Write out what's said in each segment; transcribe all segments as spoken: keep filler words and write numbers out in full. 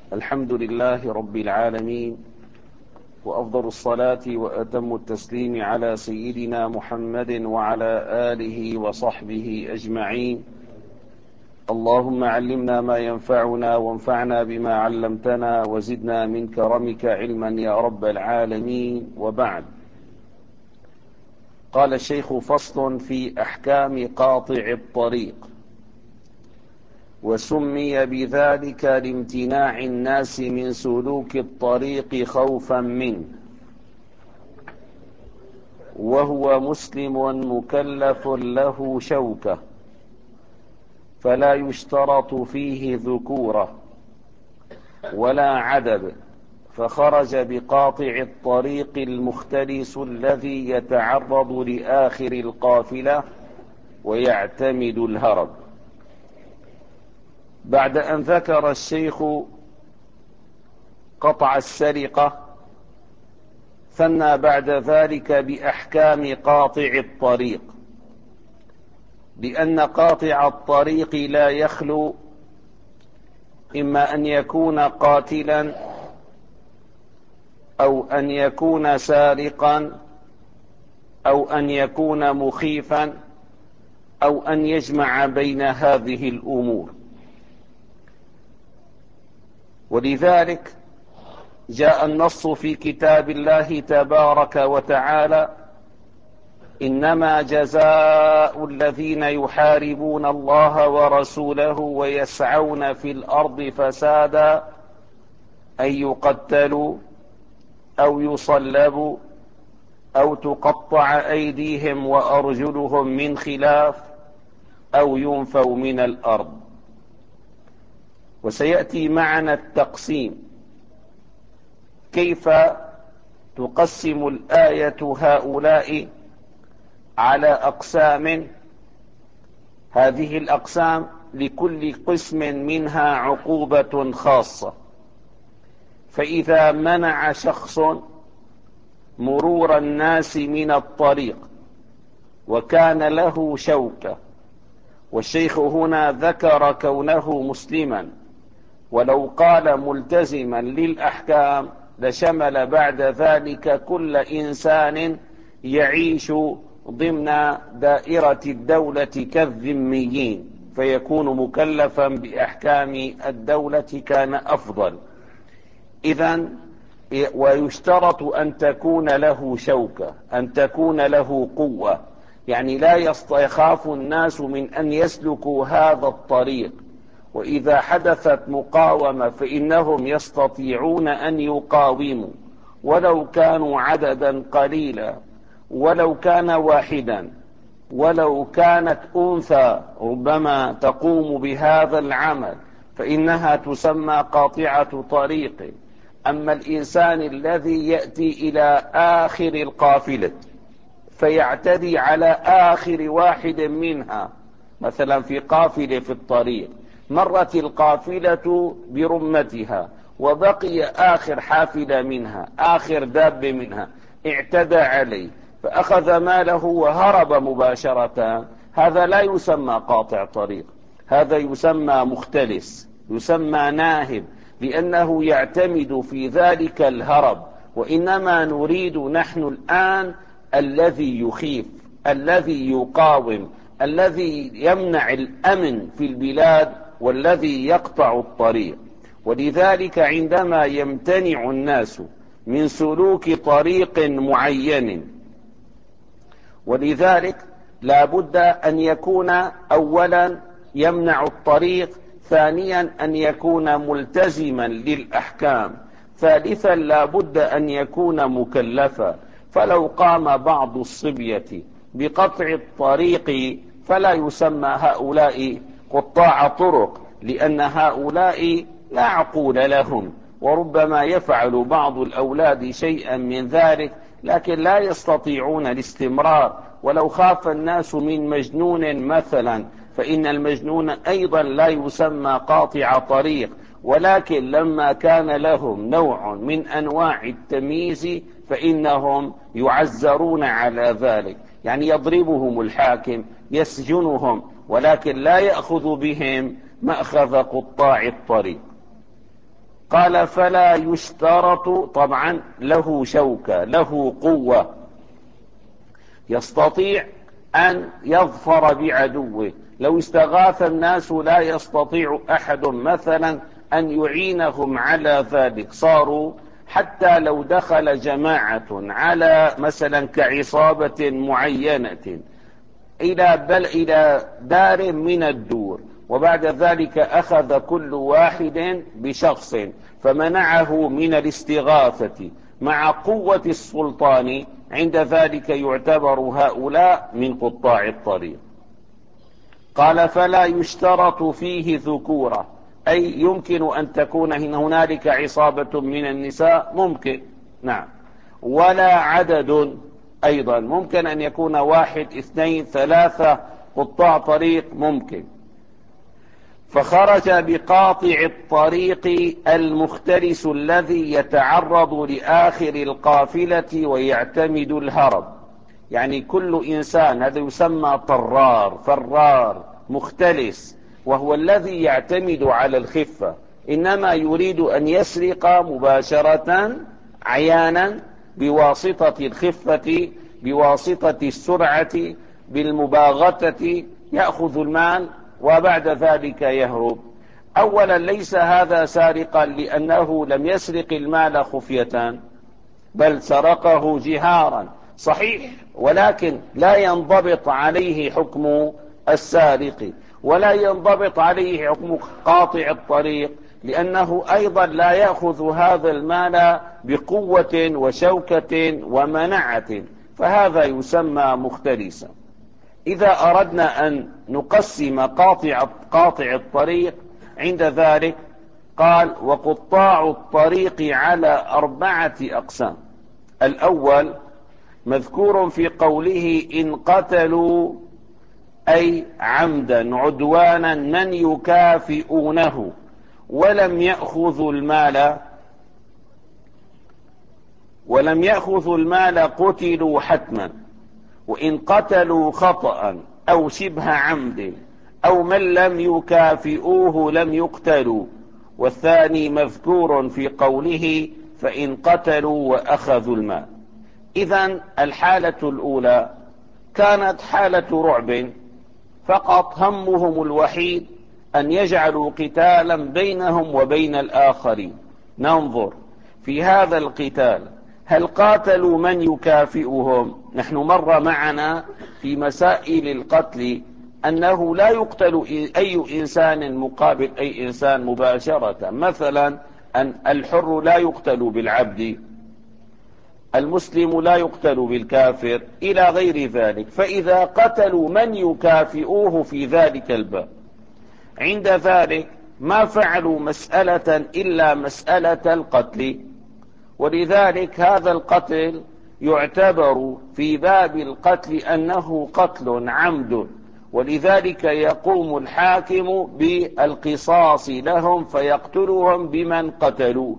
الحمد لله رب العالمين، وأفضل الصلاة وأتم التسليم على سيدنا محمد وعلى آله وصحبه أجمعين. اللهم علمنا ما ينفعنا وانفعنا بما علمتنا وزدنا من كرمك علما يا رب العالمين. وبعد، قال الشيخ: فصل في أحكام قاطع الطريق. وسمي بذلك لامتناع الناس من سلوك الطريق خوفا منه، وهو مسلم مكلف له شوكة، فلا يشترط فيه ذكورة ولا عدد، فخرج بقاطع الطريق المختلس الذي يتعرض لآخر القافلة ويعتمد الهرب. بعد أن ذكر الشيخ قطع السرقة، ثنى بعد ذلك بأحكام قاطع الطريق، لأن قاطع الطريق لا يخلو إما أن يكون قاتلا أو أن يكون سارقا أو أن يكون مخيفا أو أن يجمع بين هذه الأمور. ولذلك جاء النص في كتاب الله تبارك وتعالى: إنما جزاء الذين يحاربون الله ورسوله ويسعون في الأرض فسادا أن يقتلوا أو يصلبوا أو تقطع أيديهم وأرجلهم من خلاف أو ينفوا من الأرض. وسيأتي معنا التقسيم، كيف تقسم الآية هؤلاء على أقسام. هذه الأقسام لكل قسم منها عقوبة خاصة. فإذا منع شخص مرور الناس من الطريق وكان له شوكة، والشيخ هنا ذكر كونه مسلما، ولو قال ملتزما للأحكام لشمل بعد ذلك كل إنسان يعيش ضمن دائرة الدولة كالذميين، فيكون مكلفا بأحكام الدولة كان أفضل. إذن ويشترط أن تكون له شوكة، أن تكون له قوة، يعني لا يخاف الناس من أن يسلكوا هذا الطريق، وإذا حدثت مقاومة فإنهم يستطيعون أن يقاوموا ولو كانوا عددا قليلا، ولو كان واحدا، ولو كانت أنثى ربما تقوم بهذا العمل فإنها تسمى قاطعة طريق. أما الإنسان الذي يأتي إلى آخر القافلة فيعتدي على آخر واحد منها، مثلا في قافلة في الطريق مرت القافلة برمتها وبقي آخر حافلة منها، آخر داب منها، اعتدى عليه فأخذ ماله وهرب مباشرة، هذا لا يسمى قاطع طريق، هذا يسمى مختلس، يسمى ناهب، لأنه يعتمد في ذلك الهرب. وإنما نريد نحن الآن الذي يخيف، الذي يقاوم، الذي يمنع الأمن في البلاد، والذي يقطع الطريق. ولذلك عندما يمتنع الناس من سلوك طريق معين، ولذلك لا بد أن يكون أولا يمنع الطريق، ثانيا أن يكون ملتزما للأحكام، ثالثا لا بد أن يكون مكلفا. فلو قام بعض الصبية بقطع الطريق فلا يسمى هؤلاء قطاع طرق، لأن هؤلاء لا عقول لهم، وربما يفعل بعض الأولاد شيئا من ذلك لكن لا يستطيعون الاستمرار. ولو خاف الناس من مجنون مثلا فإن المجنون أيضا لا يسمى قاطع طريق، ولكن لما كان لهم نوع من أنواع التمييز فإنهم يعزرون على ذلك، يعني يضربهم الحاكم، يسجنهم، ولكن لا يأخذ بهم مأخذ قطاع الطريق. قال فلا يشترط، طبعا له شوكة له قوة يستطيع أن يظفر بعدوه. لو استغاث الناس لا يستطيع أحد مثلا أن يعينهم على ذلك، صاروا حتى لو دخل جماعة على مثلا كعصابة معينة إلى بل إلى دار من الدور، وبعد ذلك أخذ كل واحد بشخص فمنعه من الاستغاثة مع قوة السلطان، عند ذلك يعتبر هؤلاء من قطاع الطريق. قال فلا يشترط فيه ذكورة، أي يمكن أن تكون هنالك عصابة من النساء، ممكن، نعم، ولا عدد، أيضا ممكن أن يكون واحد اثنين ثلاثة قطاع طريق، ممكن. فخرج بقاطع الطريق المختلس الذي يتعرض لآخر القافلة ويعتمد الهرب، يعني كل إنسان هذا يسمى طرار، فرار، مختلس، وهو الذي يعتمد على الخفة، إنما يريد أن يسرق مباشرة عيانا بواسطة الخفة، بواسطة السرعة، بالمباغتة، يأخذ المال وبعد ذلك يهرب. أولا ليس هذا سارقا لأنه لم يسرق المال خفية، بل سرقه جهارا، صحيح، ولكن لا ينضبط عليه حكم السارق، ولا ينضبط عليه حكم قاطع الطريق، لأنه أيضا لا يأخذ هذا المال بقوة وشوكة ومنعة، فهذا يسمى مختلسا. إذا أردنا أن نقسم قاطع قاطع الطريق عند ذلك قال وقطاع الطريق على أربعة أقسام. الأول مذكور في قوله إن قتلوا، أي عمدا عدوانا من يكافئونه ولم يأخذوا المال ولم يأخذوا المال قتلوا حتما. وإن قتلوا خطأ أو شبه عمد أو من لم يكافئوه لم يقتلوا. والثاني مذكور في قوله فإن قتلوا وأخذوا المال. إذن الحالة الأولى كانت حالة رعب، فقط همهم الوحيد أن يجعلوا قتالا بينهم وبين الآخرين. ننظر في هذا القتال هل قاتلوا من يكافئهم؟ نحن مر معنا في مسائل القتل أنه لا يقتل أي إنسان مقابل أي إنسان مباشرة، مثلا أن الحر لا يقتل بالعبد، المسلم لا يقتل بالكافر، إلى غير ذلك. فإذا قتلوا من يكافئوه في ذلك الباب، عند ذلك ما فعلوا مسألة إلا مسألة القتل، ولذلك هذا القتل يعتبر في باب القتل أنه قتل عمد، ولذلك يقوم الحاكم بالقصاص لهم فيقتلهم بمن قتلوا.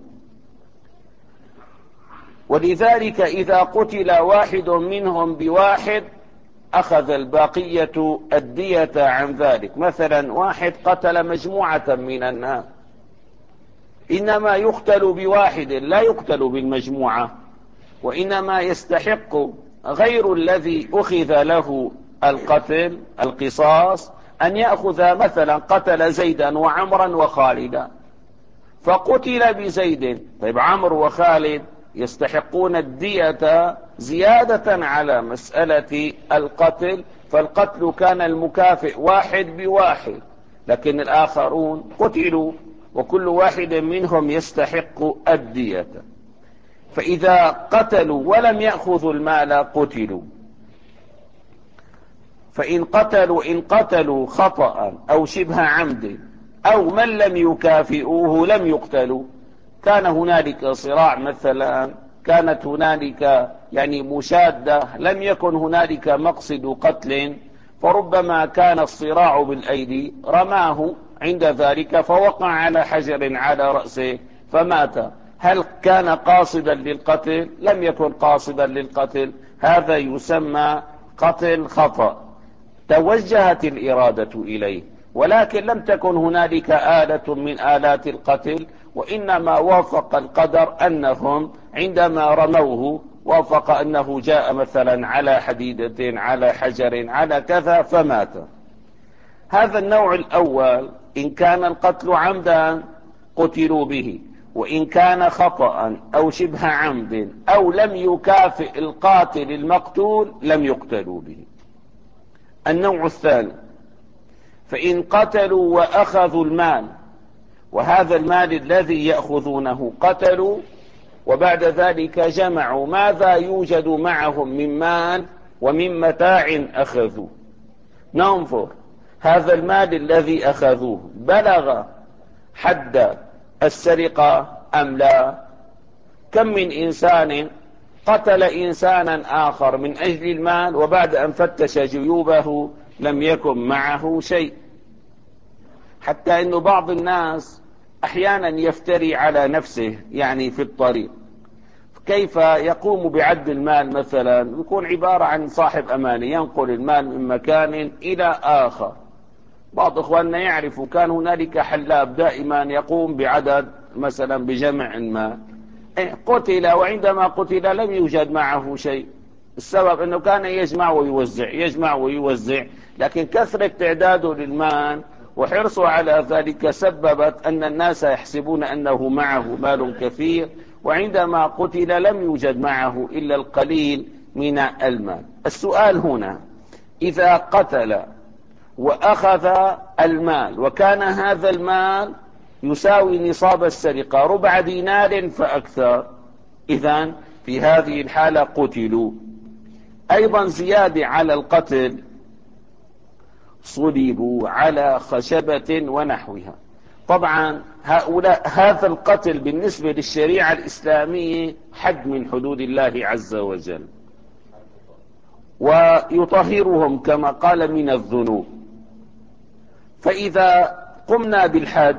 ولذلك إذا قتل واحد منهم بواحد أخذ البقية الدية عن ذلك. مثلا واحد قتل مجموعة من الناس، إنما يقتل بواحد لا يقتل بالمجموعة، وإنما يستحق غير الذي أخذ له القتل القصاص أن يأخذ، مثلا قتل زيدا وعمرا وخالدا فقتل بزيد، طيب عمرو وخالد يستحقون الدية زيادة على مسألة القتل، فالقتل كان المكافئ واحد بواحد، لكن الآخرون قتلوا وكل واحد منهم يستحق الدية. فإذا قتلوا ولم يأخذوا المال قتلوا. فإن قتلوا إن قتلوا خطأ أو شبه عمد أو من لم يكافئوه لم يقتلوا. كان هنالك صراع مثلا، كانت هنالك يعني مشادة، لم يكن هنالك مقصد قتل، فربما كان الصراع بالأيدي، رماه عند ذلك فوقع على حجر على رأسه فمات. هل كان قاصدا للقتل؟ لم يكن قاصدا للقتل، هذا يسمى قتل خطأ، توجهت الإرادة إليه ولكن لم تكن هنالك آلة من آلات القتل، وإنما وافق القدر أنهم عندما رموه وافق أنه جاء مثلا على حديدة على حجر على كذا فمات. هذا النوع الأول إن كان القتل عمدا قتلوا به، وإن كان خطأ أو شبه عمد أو لم يكافئ القاتل المقتول لم يقتلوا به. النوع الثاني فإن قتلوا وأخذوا المال، وهذا المال الذي يأخذونه قتلوا وبعد ذلك جمعوا ماذا يوجد معهم من مال ومن متاع أخذوه، ننظر هذا المال الذي أخذوه بلغ حد السرقة أم لا. كم من إنسان قتل إنسانا آخر من أجل المال وبعد أن فتش جيوبه لم يكن معه شيء، حتى أن بعض الناس أحيانا يفتري على نفسه يعني في الطريق. كيف يقوم بعد المال مثلا؟ يكون عبارة عن صاحب أمانة ينقل المال من مكان إلى آخر. بعض إخواننا يعرفوا كان هنالك حلاب دائما يقوم بعدد مثلا بجمع المال، قتل وعندما قتل لم يوجد معه شيء. السبب أنه كان يجمع ويوزع يجمع ويوزع، لكن كثرة تعداده للمال وحرصه على ذلك سببت أن الناس يحسبون أنه معه مال كثير، وعندما قتل لم يوجد معه إلا القليل من المال. السؤال هنا إذا قتل وأخذ المال وكان هذا المال يساوي نصاب السرقة ربع دينار فأكثر، إذن في هذه الحالة قتلوا. أيضا زيادة على القتل صلبوا على خشبة ونحوها. طبعا هؤلاء هذا القتل بالنسبة للشريعة الإسلامية حد من حدود الله عز وجل، ويطهرهم كما قال من الذنوب. فإذا قمنا بالحد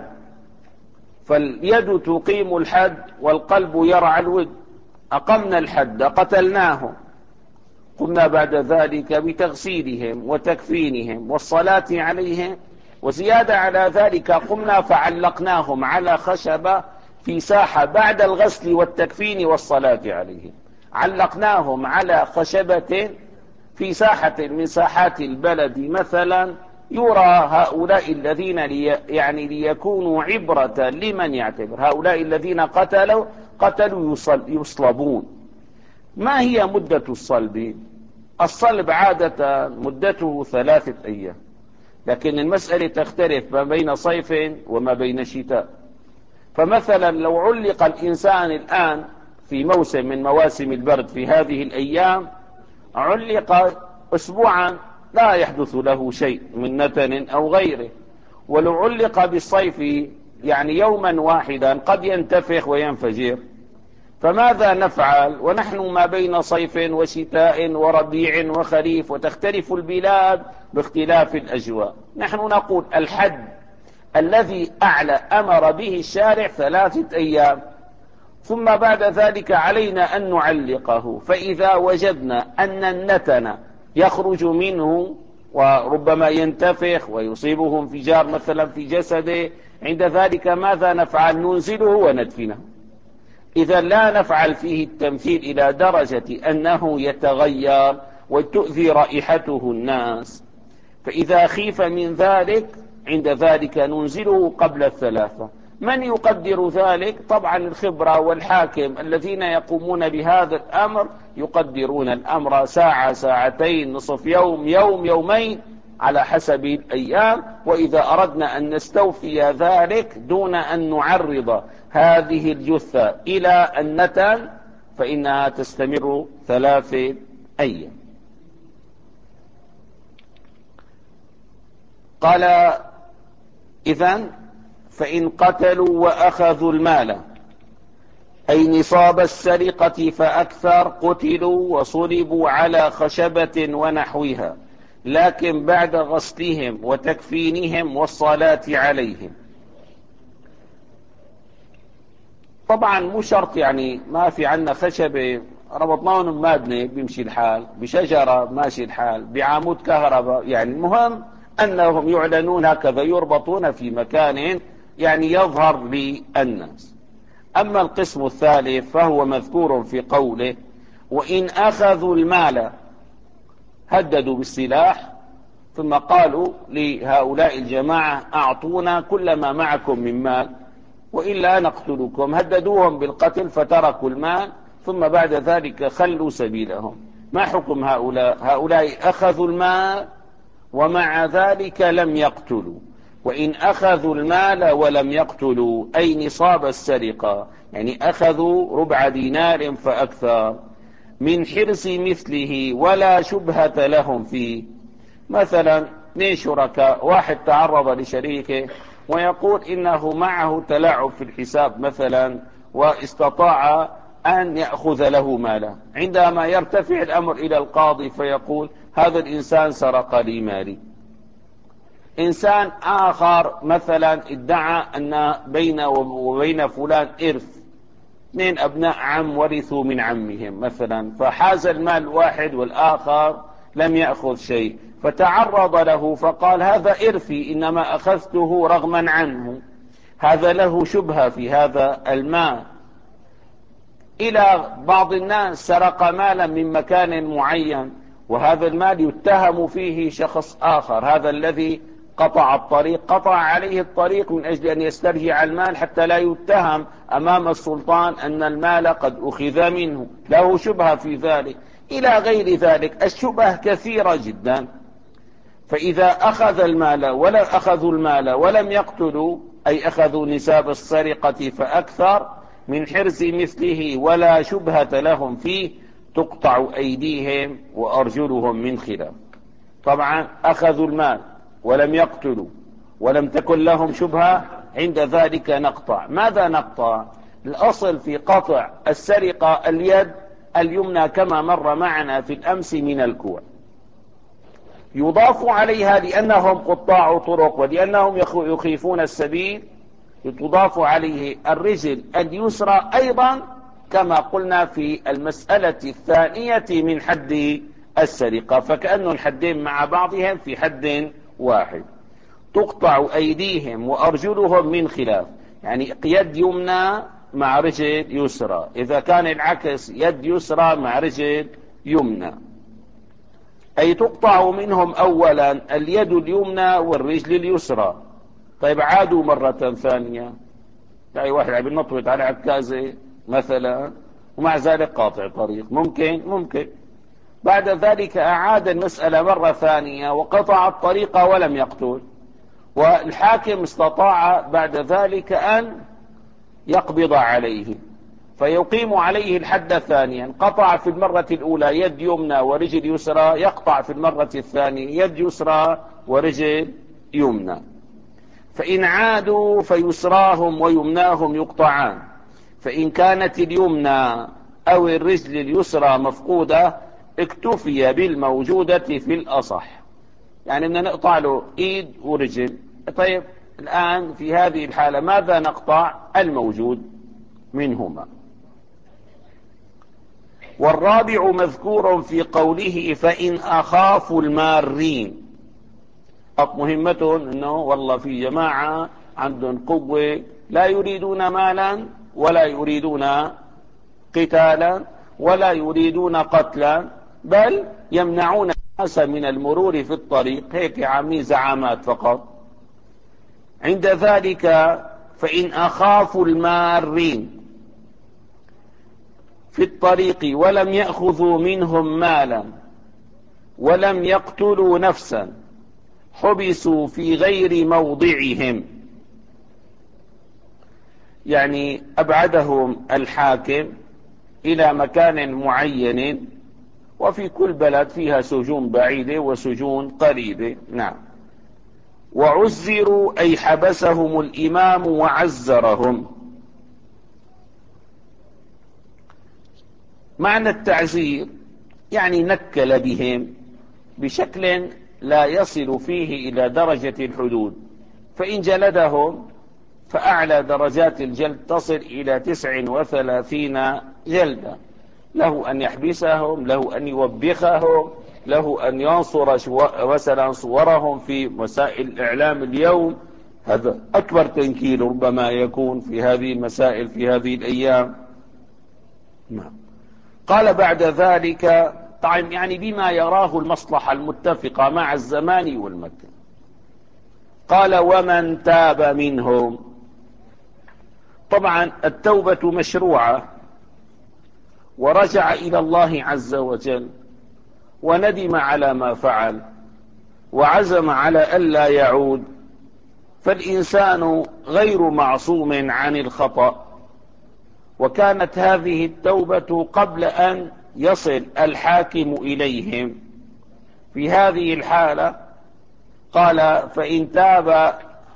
فاليد تقيم الحد والقلب يرعى الود. أقمنا الحد قتلناهم، قمنا بعد ذلك بتغسيلهم وتكفينهم والصلاة عليهم، وزيادة على ذلك قمنا فعلقناهم على خشبة في ساحة بعد الغسل والتكفين والصلاة عليهم. علقناهم على خشبة في ساحة من ساحات البلد مثلا، يرى هؤلاء الذين لي يعني ليكونوا عبرة لمن يعتبر. هؤلاء الذين قتلوا قتلوا يصل يصلبون. ما هي مدة الصلب؟ الصلب عادة مدته ثلاثة أيام، لكن المسألة تختلف ما بين صيف وما بين شتاء. فمثلا لو علق الإنسان الآن في موسم من مواسم البرد في هذه الأيام، علق أسبوعا لا يحدث له شيء من نتن أو غيره. ولو علق بالصيف يعني يوما واحدا قد ينتفخ وينفجر. فماذا نفعل ونحن ما بين صيف وشتاء وربيع وخريف وتختلف البلاد باختلاف الأجواء؟ نحن نقول الحد الذي أعلى أمر به الشارع ثلاثة أيام، ثم بعد ذلك علينا أن نعلقه. فإذا وجدنا أن النتن يخرج منه وربما ينتفخ ويصيبه انفجار مثلا في جسده، عند ذلك ماذا نفعل؟ ننزله وندفنه. إذا لا نفعل فيه التمثيل إلى درجة أنه يتغير وتؤذي رائحته الناس. فإذا خيف من ذلك عند ذلك ننزله قبل الثلاثة. من يقدر ذلك؟ طبعا الخبرة والحاكم الذين يقومون بهذا الأمر يقدرون الأمر ساعة ساعتين نصف يوم يوم يومين على حسب الأيام. وإذا أردنا أن نستوفي ذلك دون أن نعرض هذه الجثة إلى النتن فإنها تستمر ثلاثة أيام. قال إذن فإن قتلوا وأخذوا المال أي نصاب السرقة فأكثر قتلوا وصلبوا على خشبة ونحوها، لكن بعد غسلهم وتكفينهم والصلاة عليهم. طبعا مو شرط يعني ما في عنا خشبة ربطناهم مادنة بيمشي الحال، بشجرة ماشي الحال، بعمود كهرباء، يعني المهم أنهم يعلنون هكذا يربطون في مكان يعني يظهر للناس. أما القسم الثالث فهو مذكور في قوله: وإن أخذوا المال، هددوا بالسلاح ثم قالوا لهؤلاء الجماعة: أعطونا كل ما معكم من مال وإلا نقتلكم. هددوهم بالقتل فتركوا المال، ثم بعد ذلك خلوا سبيلهم. ما حكم هؤلاء؟ هؤلاء أخذوا المال ومع ذلك لم يقتلوا. وإن أخذوا المال ولم يقتلوا أي نصاب السرقة، يعني أخذوا ربع دينار فأكثر من حرص مثله ولا شبهة لهم فيه. مثلا اثنين شركاء، واحد تعرض لشريكه ويقول إنه معه تلاعب في الحساب مثلا، واستطاع أن يأخذ له ماله. عندما يرتفع الأمر إلى القاضي فيقول: هذا الإنسان سرق لي مالي. إنسان آخر مثلا ادعى أن بينه وبين فلان إرث، اثنين أبناء عم ورثوا من عمهم مثلا، فحاز المال واحد والآخر لم يأخذ شيء، فتعرض له فقال: هذا إرثي، إنما أخذته رغما عنه. هذا له شبهة في هذا المال. إلى بعض الناس سرق مالا من مكان معين، وهذا المال يتهم فيه شخص آخر، هذا الذي قطع الطريق قطع عليه الطريق من أجل أن يسترجع المال حتى لا يتهم أمام السلطان أن المال قد أخذ منه، له شبهة في ذلك. إلى غير ذلك الشبه كثيرة جدا. فإذا أخذ المال ولا أخذوا المال ولم يقتلوا، أي أخذوا نساب السرقة فأكثر من حرز مثله ولا شبهة لهم فيه، تقطع أيديهم وأرجلهم من خلاف. طبعا أخذوا المال ولم يقتلوا ولم تكن لهم شبهة، عند ذلك نقطع. ماذا نقطع؟ الأصل في قطع السرقة اليد اليمنى كما مر معنا في الأمس من الكوع، يضاف عليها لأنهم قطاع طرق ولأنهم يخيفون السبيل، تضاف عليه الرجل اليسرى أيضا كما قلنا في المسألة الثانية من حد السرقة، فكأن الحدين مع بعضهم في حد واحد. تقطع أيديهم وأرجلهم من خلاف، يعني يد يمنى مع رجل يسرى، إذا كان العكس يد يسرى مع رجل يمنى، أي تقطع منهم أولا اليد اليمنى والرجل اليسرى. طيب عادوا مرة ثانية، تلاقي واحد عم ينطوط على عكازة مثلا ومع ذلك قاطع طريق، ممكن ممكن بعد ذلك أعاد المسألة مرة ثانية وقطع الطريق ولم يقتل، والحاكم استطاع بعد ذلك أن يقبض عليه فيقيم عليه الحد ثانيا. قطع في المرة الأولى يد يمنى ورجل يسرى، يقطع في المرة الثانية يد يسرى ورجل يمنى. فإن عادوا فيسراهم ويمناهم يقطعان، فإن كانت اليمنى أو الرجل اليسرى مفقودة اكتفي بالموجودة في الأصح، يعني بدنا نقطع له إيد ورجل. طيب الآن في هذه الحالة ماذا نقطع؟ الموجود منهما. والرابع مذكور في قوله: فإن أخافوا المارين. مهمتهم أنه والله في جماعة عندهم قوة لا يريدون مالا ولا يريدون قتالا ولا يريدون قتلا، بل يمنعون الناس من المرور في الطريق، هيك عاملين زعامات فقط. عند ذلك فإن أخافوا المارين في الطريق ولم يأخذوا منهم مالا ولم يقتلوا نفسا حبسوا في غير موضعهم، يعني أبعدهم الحاكم إلى مكان معين، وفي كل بلد فيها سجون بعيدة وسجون قريبة. نعم. وعزروا أي حبسهم الإمام وعزرهم. معنى التعزير يعني نكل بهم بشكل لا يصل فيه إلى درجة الحدود، فإن جلدهم فأعلى درجات الجلد تصل إلى تسع وثلاثين جلدة، له أن يحبسهم، له أن يوبخهم، له أن ينصر مثلا صورهم في وسائل الإعلام اليوم هذا أكبر تنكيل ربما يكون في هذه المسائل في هذه الأيام. قال بعد ذلك طبعا يعني بما يراه المصلحة المتفقة مع الزمان والمكان. قال ومن تاب منهم. طبعا التوبة مشروعة، ورجع إلى الله عز وجل وندم على ما فعل وعزم على ألا يعود، فالإنسان غير معصوم عن الخطأ. وكانت هذه التوبة قبل أن يصل الحاكم إليهم. في هذه الحالة قال فإن تاب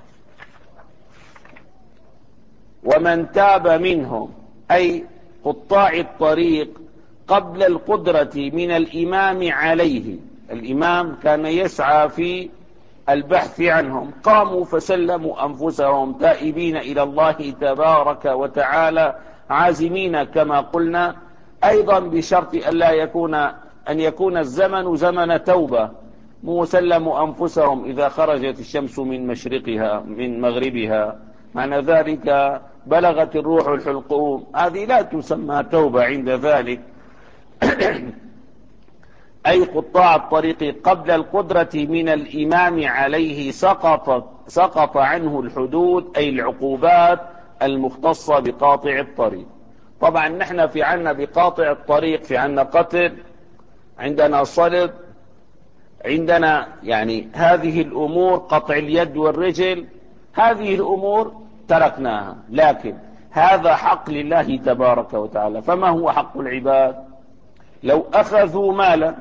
ومن تاب منهم، أي قطاع الطريق قبل القدرة من الإمام عليه. الإمام كان يسعى في البحث عنهم، قاموا فسلموا أنفسهم تائبين إلى الله تبارك وتعالى عازمين كما قلنا، أيضا بشرط أن لا يكون أن يكون الزمن زمن توبة. مسلموا أنفسهم إذا خرجت الشمس من مشرقها من مغربها، معنى ذلك بلغت الروح الحلقوم، هذه لا تسمى توبة عند ذلك. أي قطاع الطريق قبل القدرة من الإمام عليه سقطت سقط عنه الحدود، أي العقوبات المختصة بقاطع الطريق. طبعا نحن في عنا بقاطع الطريق في عنا قتل، عندنا صلب، عندنا يعني هذه الأمور، قطع اليد والرجل، هذه الأمور تركناها. لكن هذا حق لله تبارك وتعالى. فما هو حق العباد؟ لو أخذوا مالا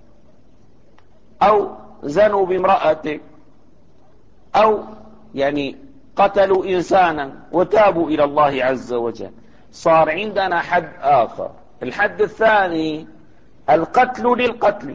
أو زنوا بامرأتك أو يعني قتلوا إنسانا وتابوا إلى الله عز وجل، صار عندنا حد آخر. الحد الثاني القتل للقتل،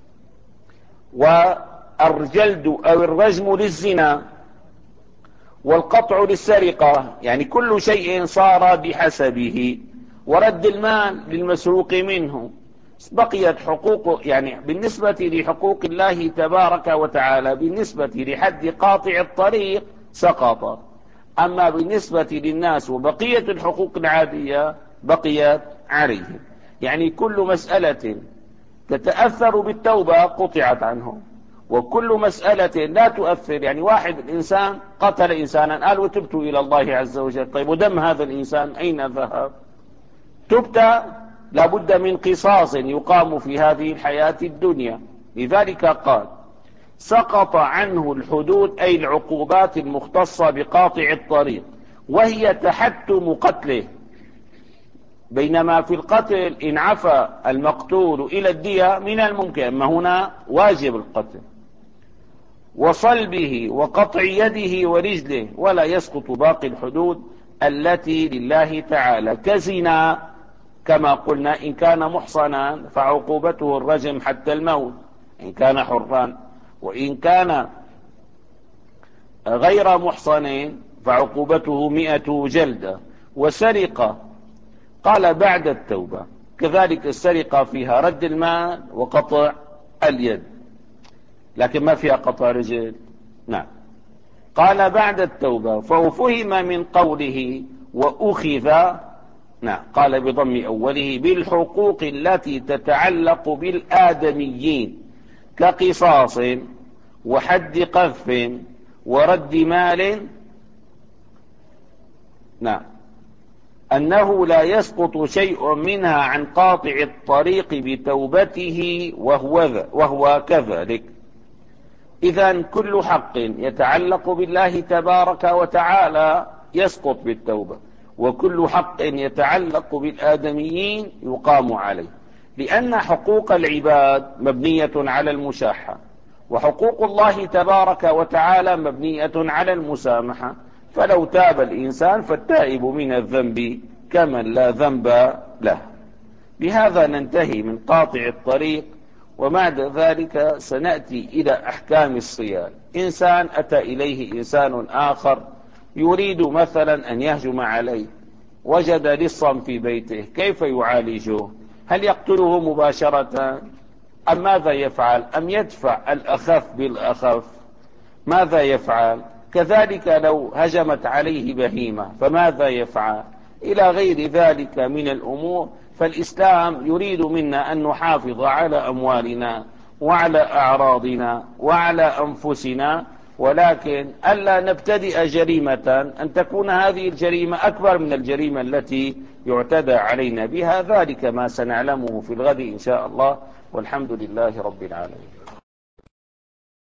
والجلد أو الرجم للزنا، والقطع للسرقة، يعني كل شيء صار بحسبه، ورد المال للمسروق منه. بقيت حقوق يعني بالنسبة لحقوق الله تبارك وتعالى بالنسبة لحد قاطع الطريق سقط، أما بالنسبة للناس وبقية الحقوق العادية بقيت عليهم. يعني كل مسألة تتأثر بالتوبة قطعت عنهم، وكل مسألة لا تؤثر، يعني واحد الإنسان قتل إنسانا قال وتبت إلى الله عز وجل، طيب ودم هذا الإنسان أين ذهب؟ تبت لابد من قصاص يقام في هذه الحياة الدنيا. لذلك قال سقط عنه الحدود، أي العقوبات المختصة بقاطع الطريق، وهي تحتم قتله. بينما في القتل إن عفى المقتول إلى الدية من الممكن، أما هنا واجب القتل، وصلبه وقطع يده ورجله، ولا يسقط باقي الحدود التي لله تعالى كزنا كما قلنا. إن كان محصنا فعقوبته الرجم حتى الموت إن كان حرا، وإن كان غير محصن فعقوبته مئة جلدة. وسرقة قال بعد التوبة، كذلك السرقة فيها رد المال وقطع اليد، لكن ما فيها قطع رجل. نعم. قال بعد التوبة، ففهم من قوله وأخذ، نعم، قال بضم أوله بالحقوق التي تتعلق بالآدميين كقصاص وحد قذف ورد مال، نعم، أنه لا يسقط شيء منها عن قاطع الطريق بتوبته وهو, وهو كذلك. إذن كل حق يتعلق بالله تبارك وتعالى يسقط بالتوبة، وكل حق يتعلق بالآدميين يقام عليه، لأن حقوق العباد مبنية على المشاحة، وحقوق الله تبارك وتعالى مبنية على المسامحة. فلو تاب الإنسان فالتائب من الذنب كمن لا ذنب له. بهذا ننتهي من قاطع الطريق، وبعد ذلك سنأتي إلى أحكام الصيام. إنسان أتى إليه إنسان آخر يريد مثلا أن يهجم عليه، وجد لصا في بيته، كيف يعالجه؟ هل يقتله مباشرة أم ماذا يفعل؟ أم يدفع الأخف بالأخف؟ ماذا يفعل؟ كذلك لو هجمت عليه بهيمة فماذا يفعل؟ إلى غير ذلك من الأمور. فالإسلام يريد منا أن نحافظ على أموالنا وعلى أعراضنا وعلى أنفسنا، ولكن ألا نبتدئ جريمة أن تكون هذه الجريمة أكبر من الجريمة التي يعتدى علينا بها. ذلك ما سنعلمه في الغد إن شاء الله، والحمد لله رب العالمين.